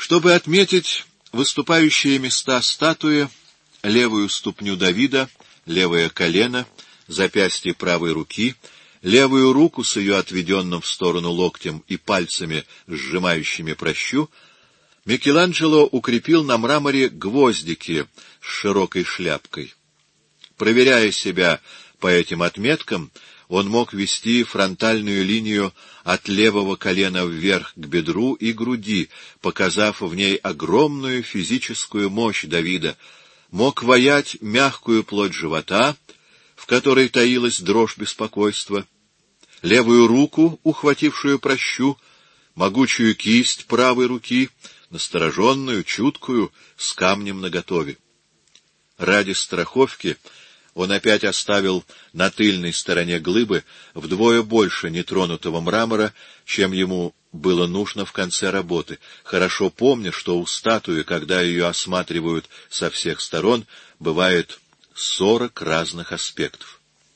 Чтобы отметить выступающие места статуи, левую ступню Давида, левое колено, запястье правой руки, левую руку с ее отведенным в сторону локтем и пальцами, сжимающими пращу, Микеланджело укрепил на мраморе гвоздики с широкой шляпкой. Проверяя себя по этим отметкам, он мог вести фронтальную линию от левого колена вверх к бедру и груди, показав в ней огромную физическую мощь Давида, мог ваять мягкую плоть живота, в которой таилась дрожь беспокойства, левую руку, ухватившую пращу, могучую кисть правой руки, настороженную, чуткую, с камнем наготове. Ради страховки он опять оставил на тыльной стороне глыбы вдвое больше нетронутого мрамора, чем ему было нужно в конце работы, хорошо помня, что у статуи, когда ее осматривают со всех сторон, бывает 40 разных аспектов.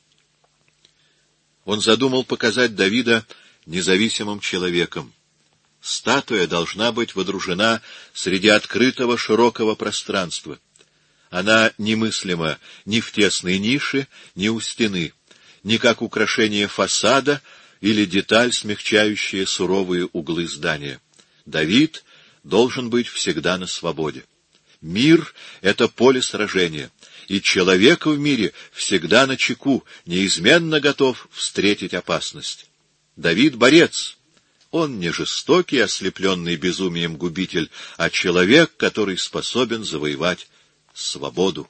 Он задумал показать Давида независимым человеком. Статуя должна быть водружена среди открытого широкого пространства. Она немыслима ни в тесной нише, ни у стены, ни как украшение фасада или деталь, смягчающая суровые углы здания. Давид должен быть всегда на свободе. Мир — это поле сражения, и человек в мире всегда начеку, неизменно готов встретить опасность. Давид — борец. Он не жестокий, ослепленный безумием губитель, а человек, который способен завоевать свободу.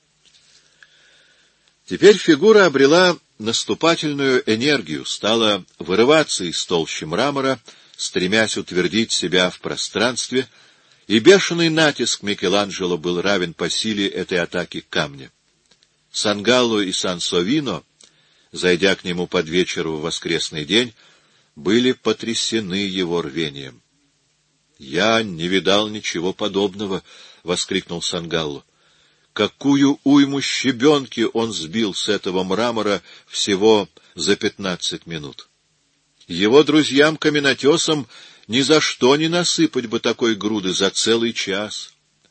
Теперь фигура обрела наступательную энергию, стала вырываться из толщи мрамора, стремясь утвердить себя в пространстве, и бешеный натиск Микеланджело был равен по силе этой атаки камня. Сангалло и Сансовино, зайдя к нему под вечер в воскресный день, были потрясены его рвением. — Я не видал ничего подобного! — воскликнул Сангалло. Какую уйму щебенки он сбил с этого мрамора всего за 15 минут! Его друзьям-каменотесам ни за что не насыпать бы такой груды за целый час.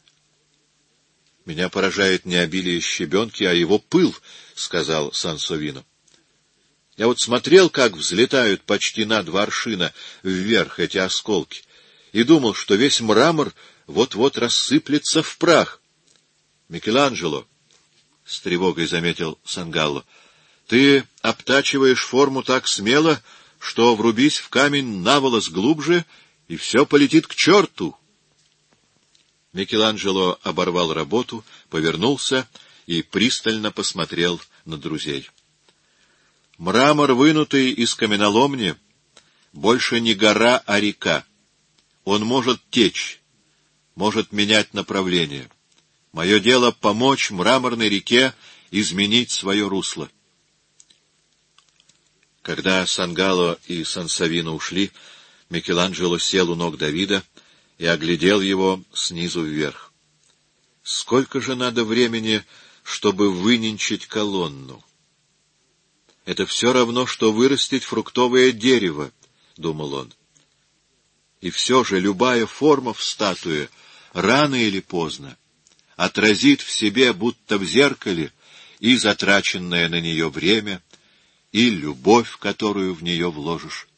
— Меня поражает не обилие щебенки, а его пыл, — сказал Сансовино. Я вот смотрел, как взлетают почти на 2 аршина вверх эти осколки, и думал, что весь мрамор вот-вот рассыплется в прах. — Микеланджело, — с тревогой заметил Сангалло, — ты обтачиваешь форму так смело, что врубись в камень наволос глубже, и все полетит к черту. Микеланджело оборвал работу, повернулся и пристально посмотрел на друзей. Мрамор, вынутый из каменоломни, больше не гора, а река. Он может течь, может менять направление. Мое дело — помочь мраморной реке изменить свое русло. Когда Сангалло и Сансовино ушли, Микеланджело сел у ног Давида и оглядел его снизу вверх. Сколько же надо времени, чтобы выненчить колонну? Это все равно, что вырастить фруктовое дерево, — думал он. И все же любая форма в статуе, рано или поздно, отразит в себе, будто в зеркале, и затраченное на нее время, и любовь, которую в нее вложишь.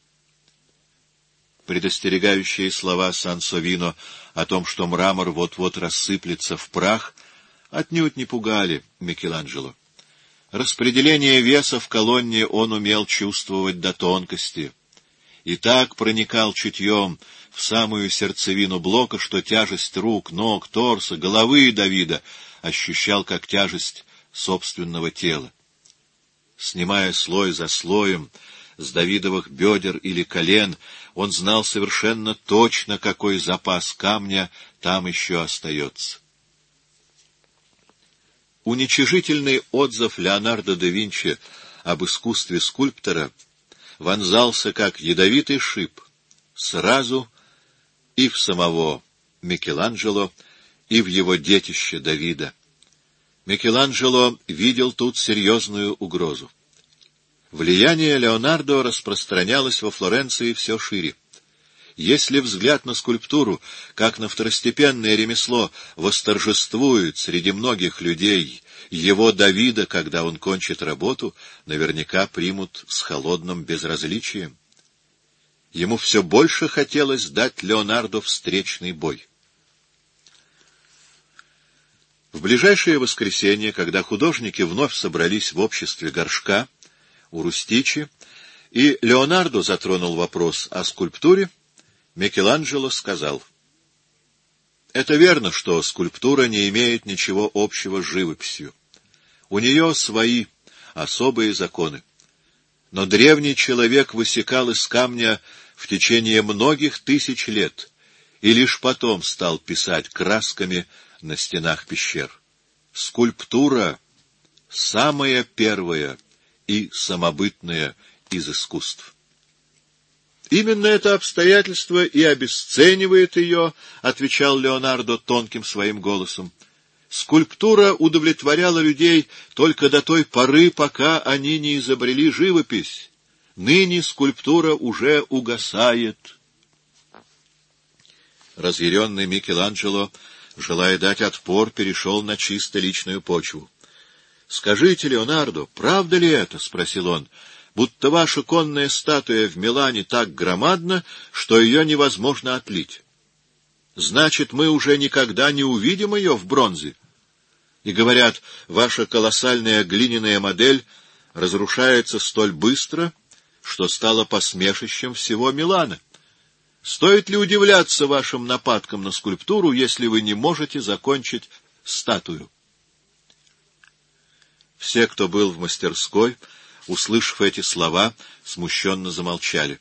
Предостерегающие слова Сансовино о том, что мрамор вот-вот рассыплется в прах, отнюдь не пугали Микеланджело. Распределение веса в колонне он умел чувствовать до тонкости, и так проникал чутьем в самую сердцевину блока, что тяжесть рук, ног, торса, головы Давида ощущал как тяжесть собственного тела. Снимая слой за слоем с Давидовых бедер или колен, он знал совершенно точно, какой запас камня там еще остается. Уничижительный отзыв Леонардо да Винчи об искусстве скульптора вонзался, как ядовитый шип, сразу и в самого Микеланджело, и в его детище Давида. Микеланджело видел тут серьезную угрозу. Влияние Леонардо распространялось во Флоренции все шире. Если взгляд на скульптуру, как на второстепенное ремесло, восторжествует среди многих людей его Давида, когда он кончит работу, наверняка примут с холодным безразличием. Ему все больше хотелось дать Леонардо встречный бой. В ближайшее воскресенье, когда художники вновь собрались в обществе горшка у Рустичи, и Леонардо затронул вопрос о скульптуре, Микеланджело сказал: «Это верно, что скульптура не имеет ничего общего с живописью. У нее свои особые законы. Но древний человек высекал из камня в течение многих тысяч лет и лишь потом стал писать красками на стенах пещер. Скульптура — самое первое и самобытное из искусств». «Именно это обстоятельство и обесценивает ее», — отвечал Леонардо тонким своим голосом. «Скульптура удовлетворяла людей только до той поры, пока они не изобрели живопись. Ныне скульптура уже угасает». Разъяренный Микеланджело, желая дать отпор, перешел на чисто личную почву. «Скажите, Леонардо, правда ли это?» — спросил он. «Будто ваша конная статуя в Милане так громадна, что ее невозможно отлить. Значит, мы уже никогда не увидим ее в бронзе. И, говорят, ваша колоссальная глиняная модель разрушается столь быстро, что стала посмешищем всего Милана. Стоит ли удивляться вашим нападкам на скульптуру, если вы не можете закончить статую?» Все, кто был в мастерской, услышав эти слова, смущенно замолчали.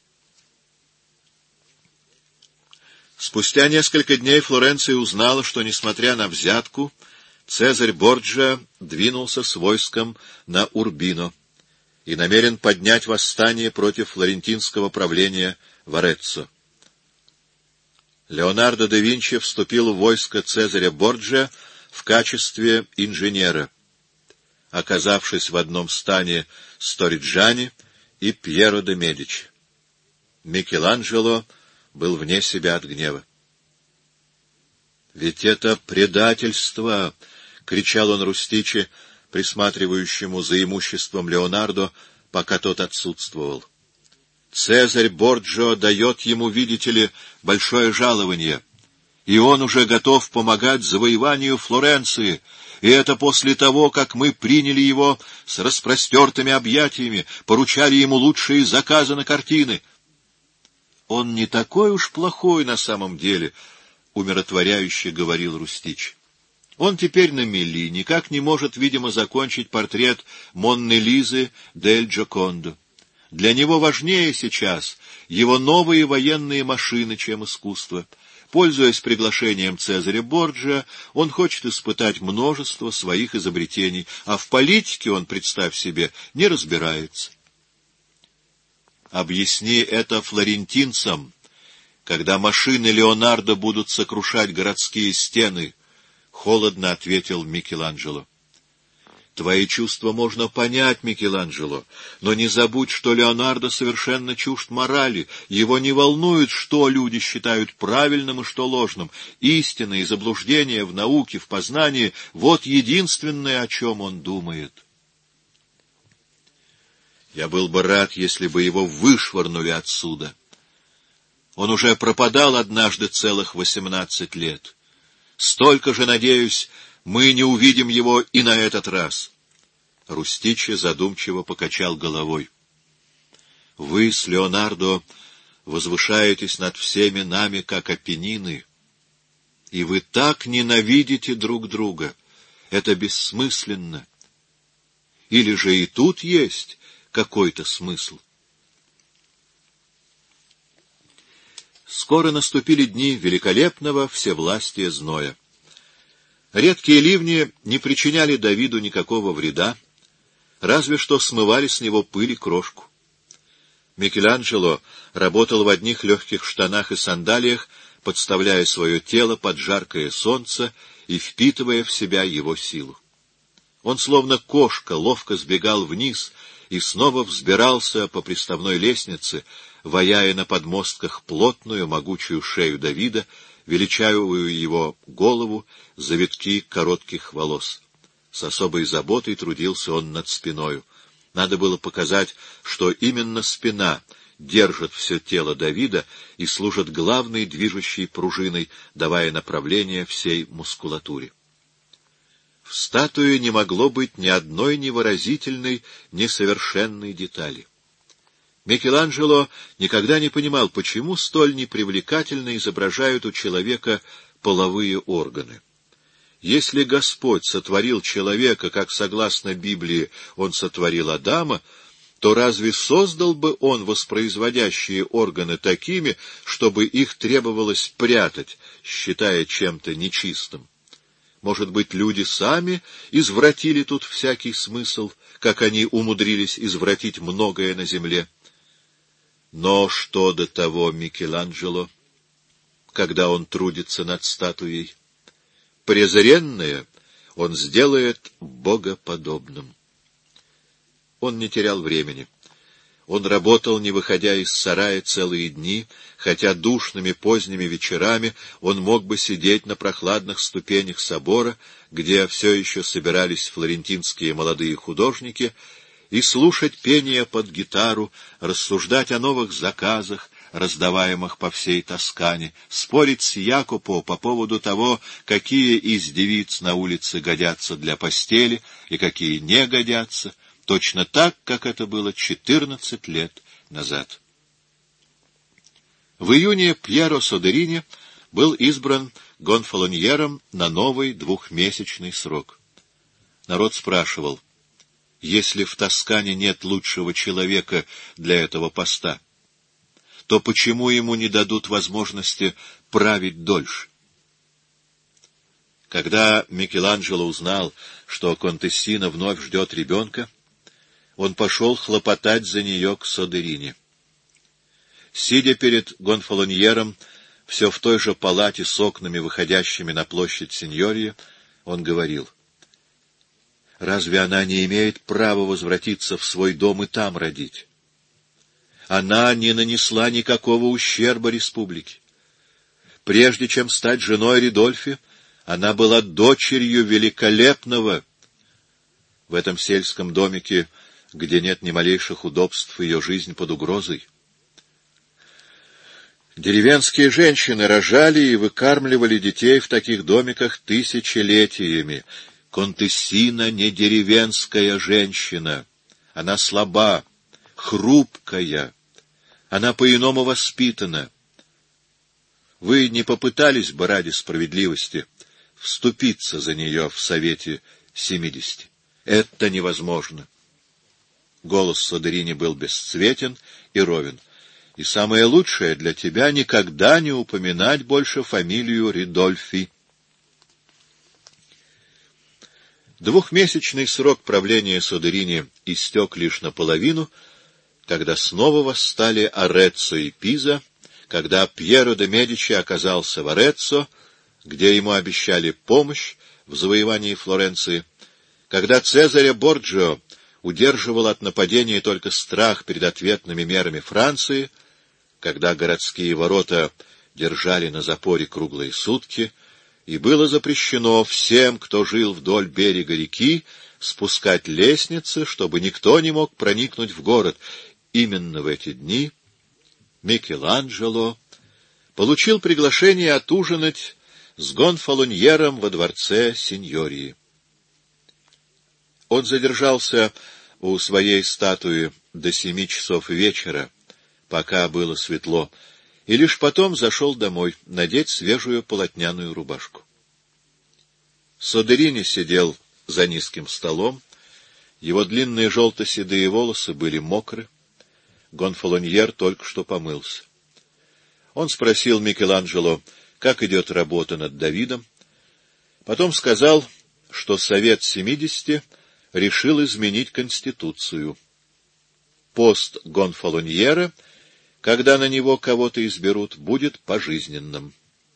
Спустя несколько дней Флоренция узнала, что, несмотря на взятку, Цезарь Борджиа двинулся с войском на Урбино и намерен поднять восстание против флорентинского правления в Ареццо. Леонардо да Винчи вступил в войско Цезаря Борджиа в качестве инженера, оказавшись в одном стане с Ториджани и Пьеро де Медичи. Микеланджело был вне себя от гнева. «Ведь это предательство!» — кричал он Рустичи, присматривающему за имуществом Леонардо, пока тот отсутствовал. «Цезарь Борджиа дает ему, видите ли, большое жалование, и он уже готов помогать завоеванию Флоренции, и это после того, как мы приняли его с распростертыми объятиями, поручали ему лучшие заказы на картины». «Он не такой уж плохой на самом деле», — умиротворяюще говорил Рустичи. «Он теперь на мели, никак не может, видимо, закончить портрет Монны Лизы дель Джокондо. Для него важнее сейчас его новые военные машины, чем искусство. Пользуясь приглашением Цезаря Борджиа, он хочет испытать множество своих изобретений, а в политике он, представь себе, не разбирается». «Объясни это флорентинцам, когда машины Леонардо будут сокрушать городские стены», — холодно ответил Микеланджело. «Твои чувства можно понять, Микеланджело, но не забудь, что Леонардо совершенно чужд морали. Его не волнует, что люди считают правильным и что ложным. Истина и заблуждение в науке, в познании — вот единственное, о чем он думает». «Я был бы рад, если бы его вышвырнули отсюда. Он уже пропадал однажды целых 18 лет. Столько же, надеюсь, мы не увидим его и на этот раз». Рустичи задумчиво покачал головой. «Вы с Леонардо возвышаетесь над всеми нами, как Апеннины, и вы так ненавидите друг друга. Это бессмысленно. Или же и тут есть какой-то смысл?» Скоро наступили дни великолепного всевластия зноя. Редкие ливни не причиняли Давиду никакого вреда, разве что смывали с него пыль и крошку. Микеланджело работал в одних легких штанах и сандалиях, подставляя свое тело под жаркое солнце и впитывая в себя его силу. Он, словно кошка, ловко сбегал вниз и снова взбирался по приставной лестнице, ваяя на подмостках плотную, могучую шею Давида, величавую его голову, завитки коротких волос. С особой заботой трудился он над спиною. Надо было показать, что именно спина держит все тело Давида и служит главной движущей пружиной, давая направление всей мускулатуре. В статуе не могло быть ни одной невыразительной, несовершенной детали. Микеланджело никогда не понимал, почему столь непривлекательно изображают у человека половые органы. Если Господь сотворил человека, как согласно Библии он сотворил Адама, то разве создал бы он воспроизводящие органы такими, чтобы их требовалось прятать, считая чем-то нечистым? Может быть, люди сами извратили тут всякий смысл, как они умудрились извратить многое на земле? Но что до того Микеланджело, когда он трудится над статуей? Презренное он сделает богоподобным. Он не терял времени. Он работал, не выходя из сарая, целые дни, хотя душными поздними вечерами он мог бы сидеть на прохладных ступенях собора, где все еще собирались флорентинские молодые художники, и слушать пение под гитару, рассуждать о новых заказах, раздаваемых по всей Тоскане, спорить с Якопо по поводу того, какие из девиц на улице годятся для постели и какие не годятся, точно так, как это было 14 лет назад. В июне Пьеро Содерини был избран гонфалоньером на новый 2-месячный срок. Народ спрашивал, если в Тоскане нет лучшего человека для этого поста, то почему ему не дадут возможности править дольше? Когда Микеланджело узнал, что Контессина вновь ждет ребенка, он пошел хлопотать за нее к Содерини. Сидя перед гонфалоньером, все в той же палате с окнами, выходящими на площадь Синьории, он говорил, «Разве она не имеет права возвратиться в свой дом и там родить? Она не нанесла никакого ущерба республике. Прежде чем стать женой Ридольфи, она была дочерью великолепного. В этом сельском домике, где нет ни малейших удобств, ее жизнь под угрозой. Деревенские женщины рожали и выкармливали детей в таких домиках тысячелетиями. Контессина не деревенская женщина. Она слаба, хрупкая. Она по-иному воспитана. Вы не попытались бы ради справедливости вступиться за нее в Совете 70? Это невозможно. Голос Содерини был бесцветен и ровен. И самое лучшее для тебя — никогда не упоминать больше фамилию Ридольфи. 2-месячный срок правления Содерини истек лишь наполовину, когда снова восстали Ареццо и Пиза, когда Пьеро де Медичи оказался в Ареццо, где ему обещали помощь в завоевании Флоренции, когда Цезаря Борджио удерживал от нападения только страх перед ответными мерами Франции, когда городские ворота держали на запоре круглые сутки, и было запрещено всем, кто жил вдоль берега реки, спускать лестницы, чтобы никто не мог проникнуть в город. Именно в эти дни Микеланджело получил приглашение отужинать с гонфалоньером во дворце Синьории. Он задержался у своей статуи до 7 часов вечера, пока было светло, и лишь потом зашел домой надеть свежую полотняную рубашку. Содерини сидел за низким столом, его длинные желто-седые волосы были мокры, гонфалоньер только что помылся. Он спросил Микеланджело, как идет работа над Давидом, потом сказал, что Совет 70 решил изменить Конституцию. Пост гонфалоньера, когда на него кого-то изберут, будет пожизненным.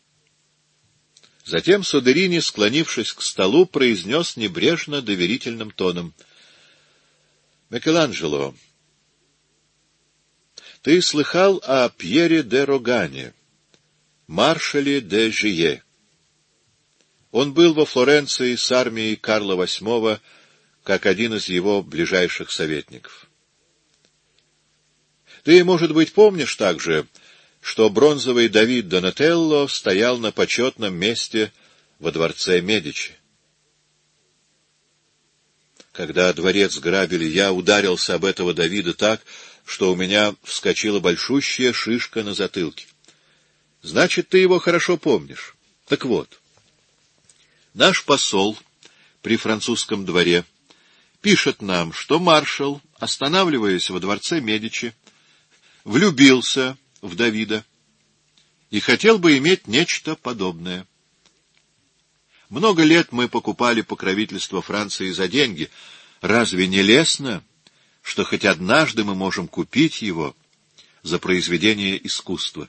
Затем Содерини, склонившись к столу, произнес небрежно доверительным тоном: — Микеланджело, Ты слыхал о Пьере де Рогане, маршале де Жие? Он был во Флоренции с армией Карла VIII как один из его ближайших советников. Ты, может быть, помнишь также, что бронзовый Давид Донателло стоял на почетном месте во дворце Медичи. Когда дворец грабили, я ударился об этого Давида так, что у меня вскочила большущая шишка на затылке. Значит, ты его хорошо помнишь. Так вот, наш посол при французском дворе пишет нам, что маршал, останавливаясь во дворце Медичи, влюбился в Давида и хотел бы иметь нечто подобное. Много лет мы покупали покровительство Франции за деньги. Разве не лестно, что хоть однажды мы можем купить его за произведение искусства?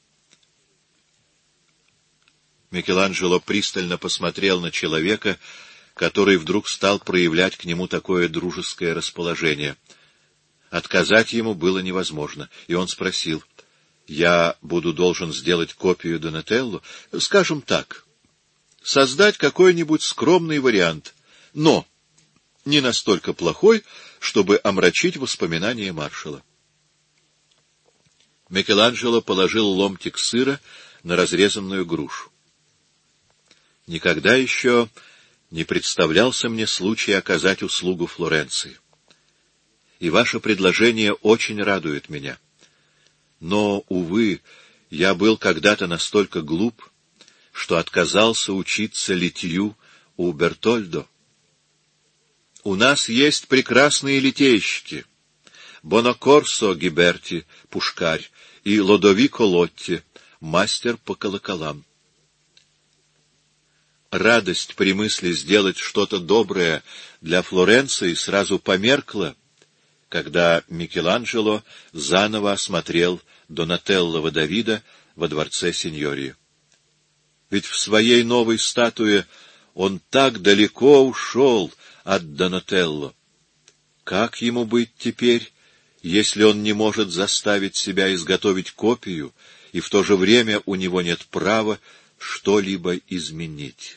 Микеланджело пристально посмотрел на человека, который вдруг стал проявлять к нему такое дружеское расположение. Отказать ему было невозможно, и он спросил: «Я буду должен сделать копию Донателло? Скажем так, создать какой-нибудь скромный вариант, но не настолько плохой, чтобы омрачить воспоминания маршала». Микеланджело положил ломтик сыра на разрезанную грушу. «Никогда еще не представлялся мне случай оказать услугу Флоренции. И ваше предложение очень радует меня. Но, увы, я был когда-то настолько глуп, что отказался учиться литью у Бертольдо. У нас есть прекрасные литейщики: Бонакорсо Гиберти, пушкарь, и Лодовико Лотти, мастер по колоколам. Радость при мысли сделать что-то доброе для Флоренции сразу померкла, когда Микеланджело заново осмотрел Донателлова Давида во дворце Синьории. Ведь в своей новой статуе он так далеко ушел от Донателло. Как ему быть теперь, если он не может заставить себя изготовить копию, и в то же время у него нет права что-либо изменить?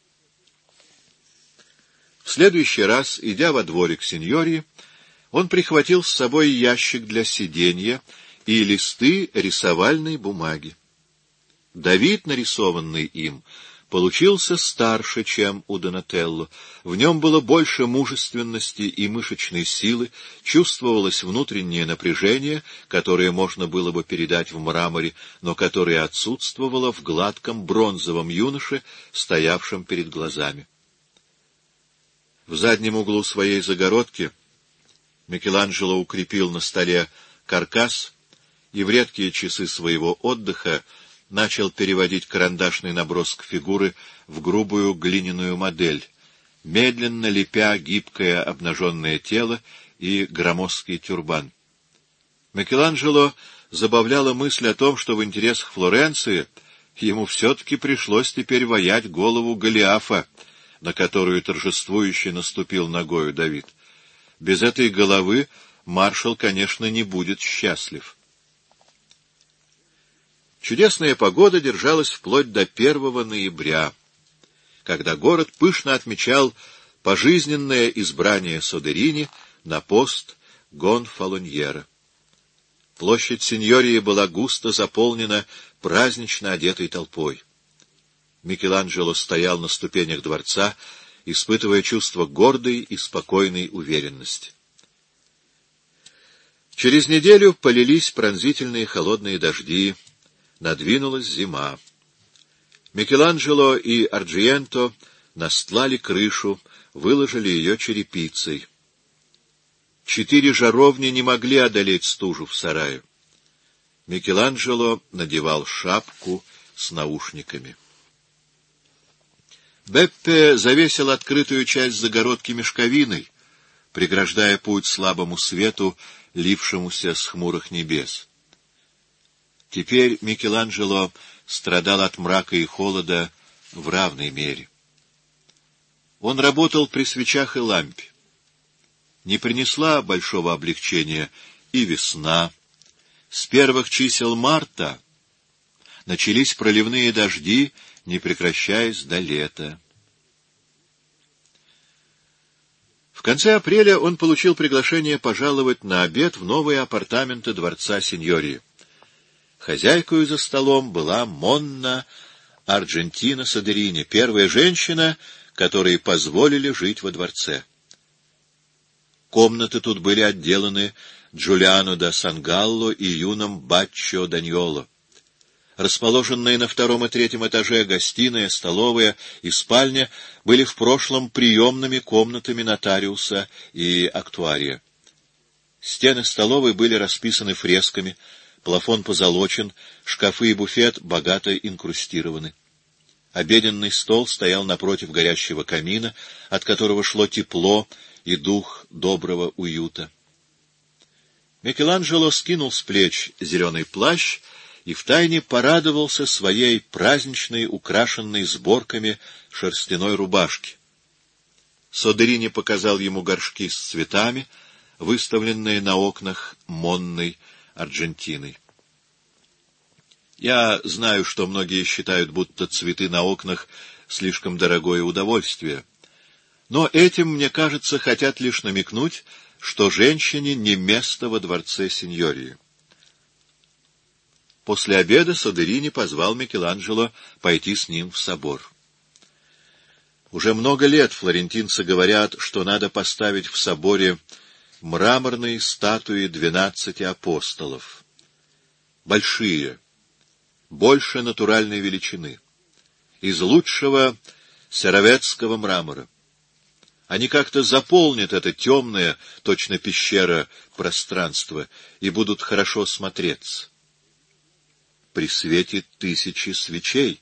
В следующий раз, идя во дворик Синьории, он прихватил с собой ящик для сиденья и листы рисовальной бумаги. Давид, нарисованный им, получился старше, чем у Донателло. В нем было больше мужественности и мышечной силы, чувствовалось внутреннее напряжение, которое можно было бы передать в мраморе, но которое отсутствовало в гладком бронзовом юноше, стоявшем перед глазами. В заднем углу своей загородки Микеланджело укрепил на столе каркас и в редкие часы своего отдыха начал переводить карандашный набросок фигуры в грубую глиняную модель, медленно лепя гибкое обнаженное тело и громоздкий тюрбан. Микеланджело забавляла мысль о том, что в интересах Флоренции ему все-таки пришлось теперь ваять голову Голиафа, на которую торжествующе наступил ногою Давид. Без этой головы маршал, конечно, не будет счастлив. Чудесная погода держалась вплоть до 1 ноября, когда город пышно отмечал пожизненное избрание Содерини на пост Гонфалоньера. Площадь Синьории была густо заполнена празднично одетой толпой. Микеланджело стоял на ступенях дворца, испытывая чувство гордой и спокойной уверенности. Через неделю полились пронзительные холодные дожди, надвинулась зима. Микеланджело и Арджиенто настлали крышу, выложили ее черепицей. 4 жаровни не могли одолеть стужу в сарае. Микеланджело надевал шапку с наушниками. Беппе завесил открытую часть загородки мешковиной, преграждая путь слабому свету, лившемуся с хмурых небес. Теперь Микеланджело страдал от мрака и холода в равной мере. Он работал при свечах и лампе. Не принесла большого облегчения и весна, С первых чисел марта начались проливные дожди, не прекращаясь до лета. В конце апреля он получил приглашение пожаловать на обед в новые апартаменты дворца сеньории. Хозяйкою за столом была Монна Арджентина Содерини, первая женщина, которой позволили жить во дворце. Комнаты тут были отделаны Джулиано да Сангалло и юным Баччо Даньоло. Расположенные на втором и третьем этаже гостиная, столовая и спальня были в прошлом приемными комнатами нотариуса и актуария. Стены столовой были расписаны фресками, плафон позолочен, шкафы и буфет богато инкрустированы. Обеденный стол стоял напротив горящего камина, от которого шло тепло и дух доброго уюта. Микеланджело скинул с плеч зеленый плащ и втайне порадовался своей праздничной, украшенной сборками шерстяной рубашки. Содерини показал ему горшки с цветами, выставленные на окнах Монной Арджентиной. Я знаю, что многие считают, будто цветы на окнах слишком дорогое удовольствие, но этим, мне кажется, хотят лишь намекнуть, что женщине не место во дворце сеньории. После обеда Содерини позвал Микеланджело пойти с ним в собор. Уже много лет флорентинцы говорят, что надо поставить в соборе мраморные статуи 12 апостолов. Большие, больше натуральной величины, из лучшего серовецкого мрамора. Они как-то заполнят это темное, точно пещера, пространство и будут хорошо смотреться. При свете 1000 свечей.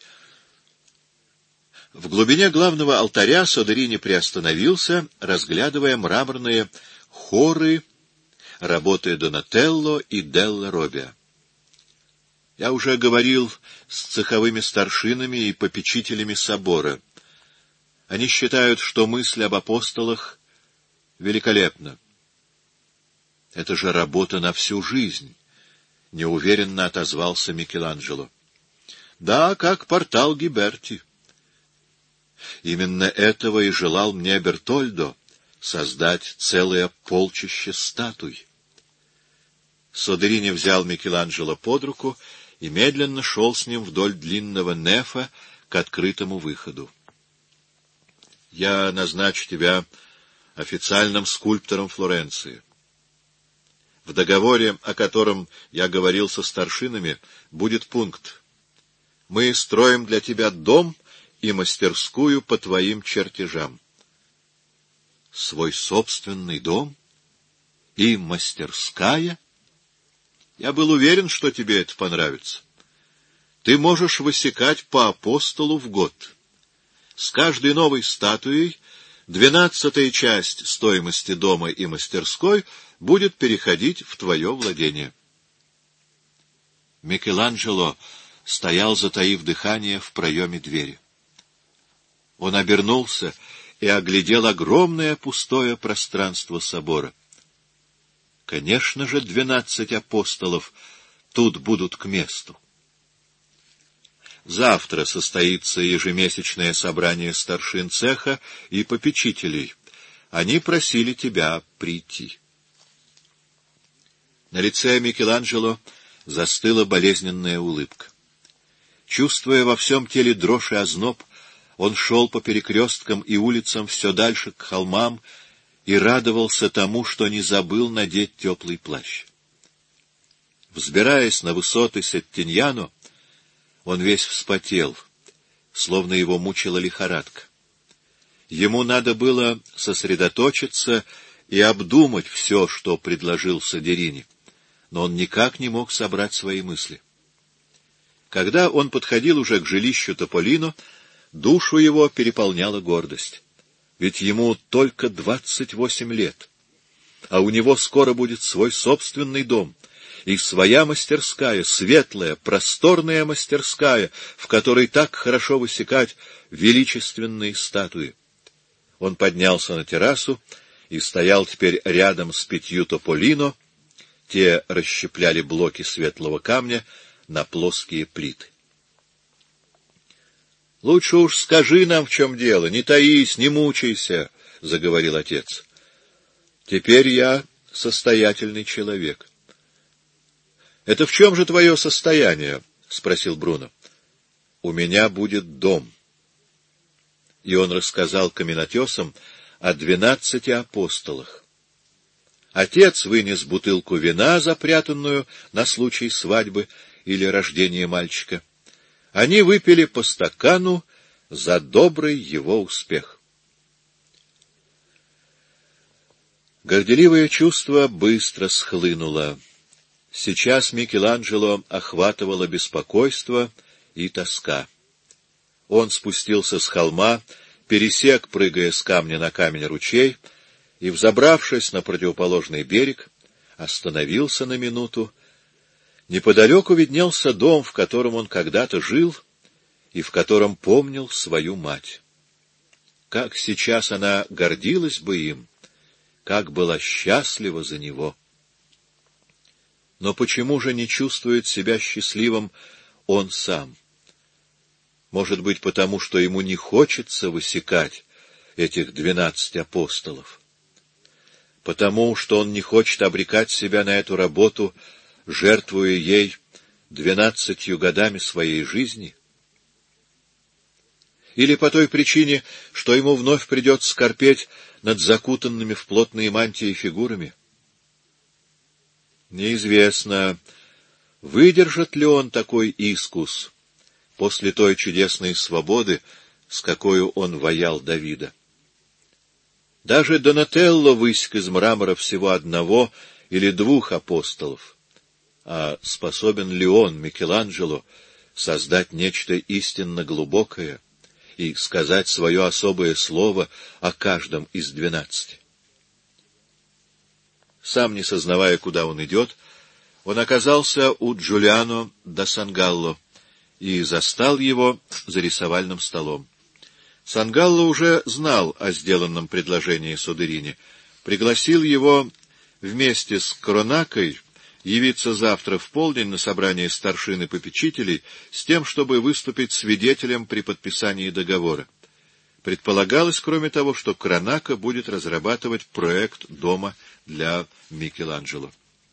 В глубине главного алтаря Содерини приостановился, разглядывая мраморные хоры работы Донателло и Делла Роббиа. Я уже говорил с цеховыми старшинами и попечителями собора. Они считают, что мысль об апостолах великолепна. Это же работа на всю жизнь. — неуверенно отозвался Микеланджело. — Да, как портал Гиберти. Именно этого и желал мне Бертольдо — создать целое полчище статуй. Содерини взял Микеланджело под руку и медленно шел с ним вдоль длинного нефа к открытому выходу. — Я назначу тебя официальным скульптором Флоренции. В договоре, о котором я говорил со старшинами, будет пункт: мы строим для тебя дом и мастерскую по твоим чертежам. Свой собственный дом и мастерская? Я был уверен, что тебе это понравится. Ты можешь высекать по апостолу в год. С каждой новой статуей 12-я часть стоимости дома и мастерской будет переходить в твое владение. Микеланджело стоял, затаив дыхание, в проеме двери. Он обернулся и оглядел огромное пустое пространство собора. Конечно же, 12 апостолов тут будут к месту. Завтра состоится ежемесячное собрание старшин цеха и попечителей. Они просили тебя прийти. На лице Микеланджело застыла болезненная улыбка. Чувствуя во всем теле дрожь и озноб, он шел по перекресткам и улицам все дальше к холмам и радовался тому, что не забыл надеть теплый плащ. Взбираясь на высоты Сеттиньяно, он весь вспотел, словно его мучила лихорадка. Ему надо было сосредоточиться и обдумать все, что предложил Содерини, но он никак не мог собрать свои мысли. Когда он подходил уже к жилищу Тополино, душу его переполняла гордость. Ведь ему только 28 лет, а у него скоро будет свой собственный дом и своя мастерская, светлая, просторная мастерская, в которой так хорошо высекать величественные статуи. Он поднялся на террасу и стоял теперь рядом с 5 Тополино, Те расщепляли блоки светлого камня на плоские плиты. — Лучше уж скажи нам, в чем дело, не таись, не мучайся, — заговорил отец. — Теперь я состоятельный человек. — Это в чем же твое состояние? — спросил Бруно. — У меня будет дом. И он рассказал каменотесам о 12 апостолах. Отец вынес бутылку вина, запрятанную на случай свадьбы или рождения мальчика. Они выпили по стакану за добрый его успех. Горделивое чувство быстро схлынуло. Сейчас Микеланджело охватывало беспокойство и тоска. Он спустился с холма, пересек, прыгая с камня на камень, ручей, и, взобравшись на противоположный берег, остановился на минуту. Неподалеку виднелся дом, в котором он когда-то жил и в котором помнил свою мать. Как сейчас она гордилась бы им, как была счастлива за него. Но почему же не чувствует себя счастливым он сам? Может быть, потому что ему не хочется высекать этих 12 апостолов? Потому что он не хочет обрекать себя на эту работу, жертвуя ей 12 годами своей жизни? Или по той причине, что ему вновь придется скорбеть над закутанными в плотные мантии фигурами? Неизвестно, выдержит ли он такой искус после той чудесной свободы, с какой он ваял Давида. Даже Донателло высек из мрамора всего 1 или 2 апостолов. А способен ли он, Микеланджело, создать нечто истинно глубокое и сказать свое особое слово о каждом из 12? Сам не сознавая, куда он идет, он оказался у Джулиано да Сангалло и застал его за рисовальным столом. Сангалло уже знал о сделанном предложении Содерине, пригласил его вместе с Коронакой явиться завтра в полдень на собрание старшин и попечителей с тем, чтобы выступить свидетелем при подписании договора. Предполагалось, кроме того, что Коронака будет разрабатывать проект дома для Микеланджело.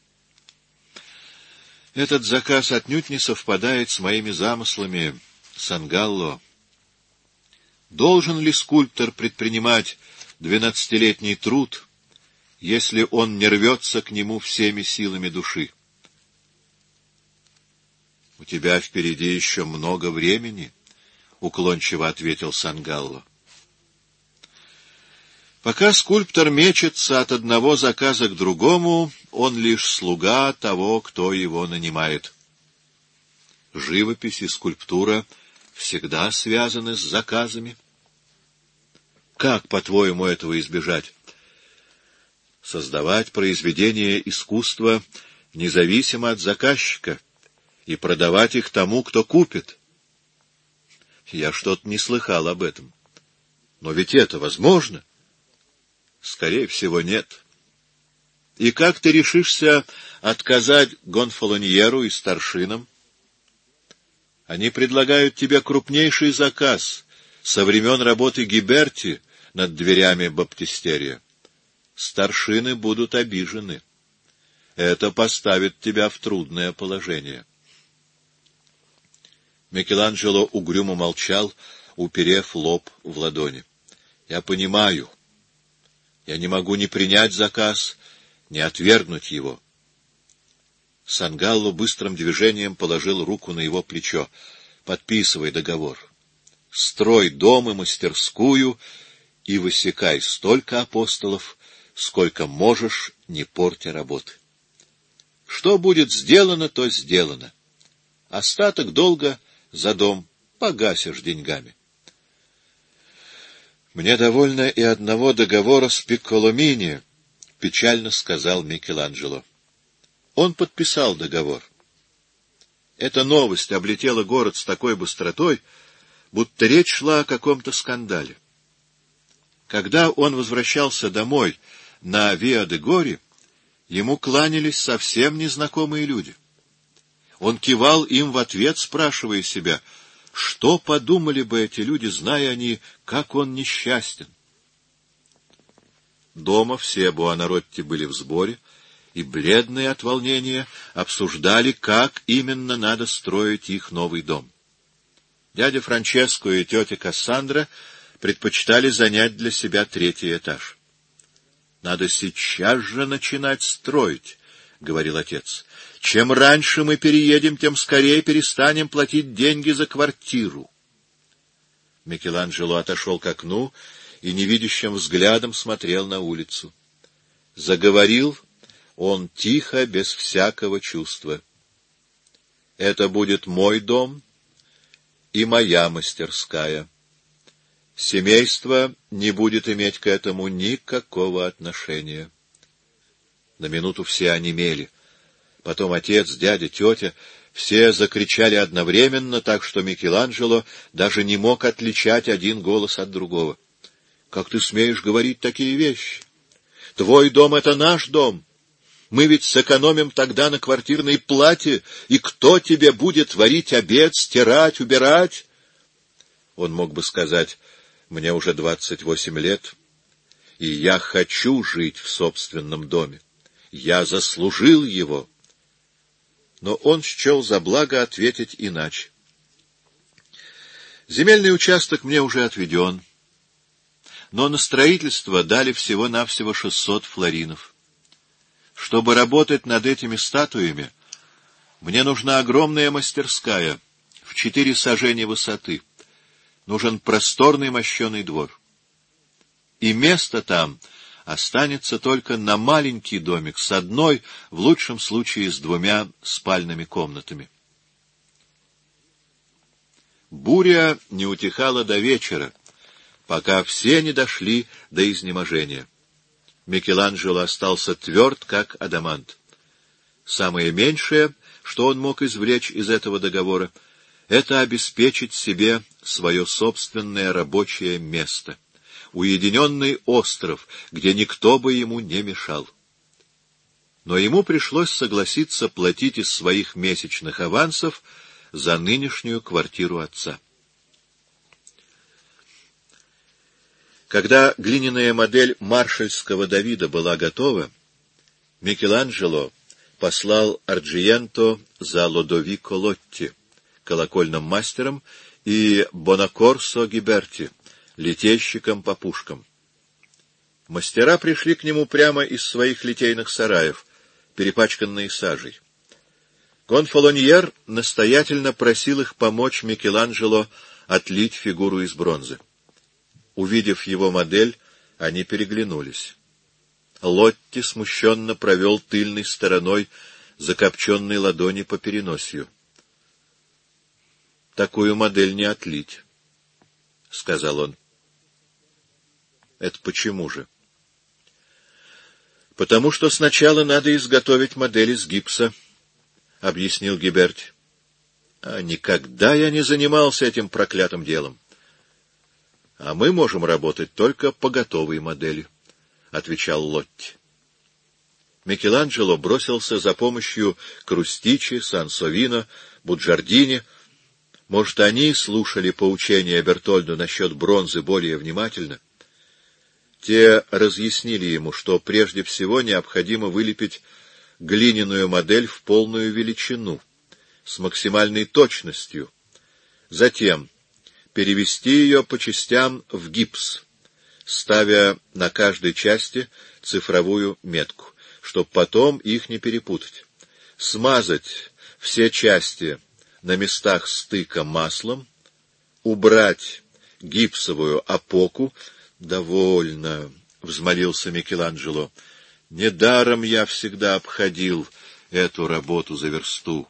«Этот заказ отнюдь не совпадает с моими замыслами, Сангалло. Должен ли скульптор предпринимать 12-летний труд, если он не рвется к нему всеми силами души? — У тебя впереди еще много времени, — уклончиво ответил Сангалло. Пока скульптор мечется от одного заказа к другому, он лишь слуга того, кто его нанимает. Живопись и скульптура всегда связаны с заказами. Как, по-твоему, этого избежать? Создавать произведения искусства независимо от заказчика и продавать их тому, кто купит. Я что-то не слыхал об этом. Но ведь это возможно? Скорее всего, нет. И как ты решишься отказать Гонфалоньеру и старшинам? Они предлагают тебе крупнейший заказ со времен работы Гиберти над дверями баптистерия. Старшины будут обижены. Это поставит тебя в трудное положение. Микеланджело угрюмо молчал, уперев лоб в ладони. — Я понимаю. Я не могу ни принять заказ, ни отвергнуть его. Сангалло быстрым движением положил руку на его плечо. — Подписывай договор. Строй дом и мастерскую и высекай столько апостолов, сколько можешь, не портя работы. Что будет сделано, то сделано. Остаток долга за дом погасишь деньгами. — Мне довольно и одного договора с Пикколомини, — печально сказал Микеланджело. Он подписал договор. Эта новость облетела город с такой быстротой, будто речь шла о каком-то скандале. Когда он возвращался домой на Виа-де-Гори, ему кланялись совсем незнакомые люди. Он кивал им в ответ, спрашивая себя, что подумали бы эти люди, зная они, как он несчастен. Дома все Буонаротти были в сборе, и, бледные от волнения, обсуждали, как именно надо строить их новый дом. Дядя Франческо и тетя Кассандра предпочитали занять для себя 3-й этаж. — Надо сейчас же начинать строить, — говорил отец. — Чем раньше мы переедем, тем скорее перестанем платить деньги за квартиру. Микеланджело отошел к окну и невидящим взглядом смотрел на улицу. Заговорил он тихо, без всякого чувства. — Это будет мой дом и моя мастерская. Семейство не будет иметь к этому никакого отношения. На минуту все онемели. Потом отец, дядя, тетя — все закричали одновременно, так что Микеланджело даже не мог отличать один голос от другого. — Как ты смеешь говорить такие вещи? Твой дом — это наш дом. Мы ведь сэкономим тогда на квартирной плате, и кто тебе будет варить обед, стирать, убирать? Он мог бы сказать: мне уже 28 лет, и я хочу жить в собственном доме. Я заслужил его. Но он счел за благо ответить иначе. Земельный участок мне уже отведен, но на строительство дали всего-навсего 600 флоринов. Чтобы работать над этими статуями, мне нужна огромная мастерская в 4 сажени высоты. Нужен просторный мощеный двор. И место там останется только на маленький домик с 1, в лучшем случае с 2 спальными комнатами. Буря не утихала до вечера, пока все не дошли до изнеможения. Микеланджело остался тверд, как адамант. Самое меньшее, что он мог извлечь из этого договора, это обеспечить себе свое собственное рабочее место, уединенный остров, где никто бы ему не мешал. Но ему пришлось согласиться платить из своих месячных авансов за нынешнюю квартиру отца. Когда глиняная модель маршальского Давида была готова, Микеланджело послал Арджиенто за Лодовико Лотти, колокольным мастером, и Бонакорсо Гиберти, литейщиком по пушкам. Мастера пришли к нему прямо из своих литейных сараев, перепачканные сажей. Гонфалоньер настоятельно просил их помочь Микеланджело отлить фигуру из бронзы. Увидев его модель, они переглянулись. Лотти смущенно провел тыльной стороной закопченной ладони по переносью. — Такую модель не отлить, — сказал он. — Это почему же? — Потому что сначала надо изготовить модель из гипса, — объяснил Гиберти. — А никогда я не занимался этим проклятым делом. — А мы можем работать только по готовой модели, — отвечал Лотти. Микеланджело бросился за помощью к Рустичи, Сансовино, Буджардини. Может, они слушали поучения Бертольду насчет бронзы более внимательно? Те разъяснили ему, что прежде всего необходимо вылепить глиняную модель в полную величину, с максимальной точностью, затем перевести ее по частям в гипс, ставя на каждой части цифровую метку, чтобы потом их не перепутать, смазать все части на местах стыка маслом, убрать гипсовую опоку. — Довольно, — взмолился Микеланджело, — недаром я всегда обходил эту работу за версту.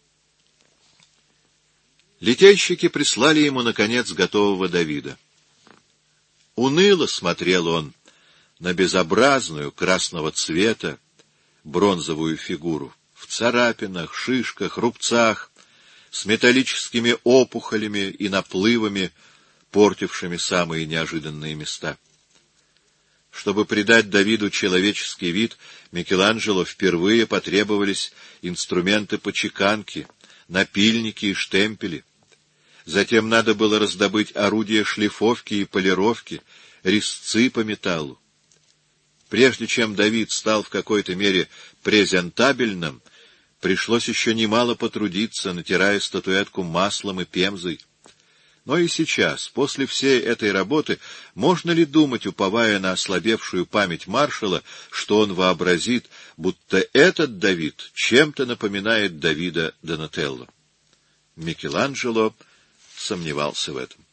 Литейщики прислали ему, наконец, готового Давида. Уныло смотрел он на безобразную красного цвета бронзовую фигуру, в царапинах, шишках, рубцах, с металлическими опухолями и наплывами, портившими самые неожиданные места. Чтобы придать Давиду человеческий вид, Микеланджело впервые потребовались инструменты по чеканке, напильники и штемпели. Затем надо было раздобыть орудия шлифовки и полировки, резцы по металлу. Прежде чем Давид стал в какой-то мере презентабельным, пришлось еще немало потрудиться, натирая статуэтку маслом и пемзой. Но и сейчас, после всей этой работы, можно ли думать, уповая на ослабевшую память маршала, что он вообразит, будто этот Давид чем-то напоминает Давида Донателло? Микеланджело сомневался в этом.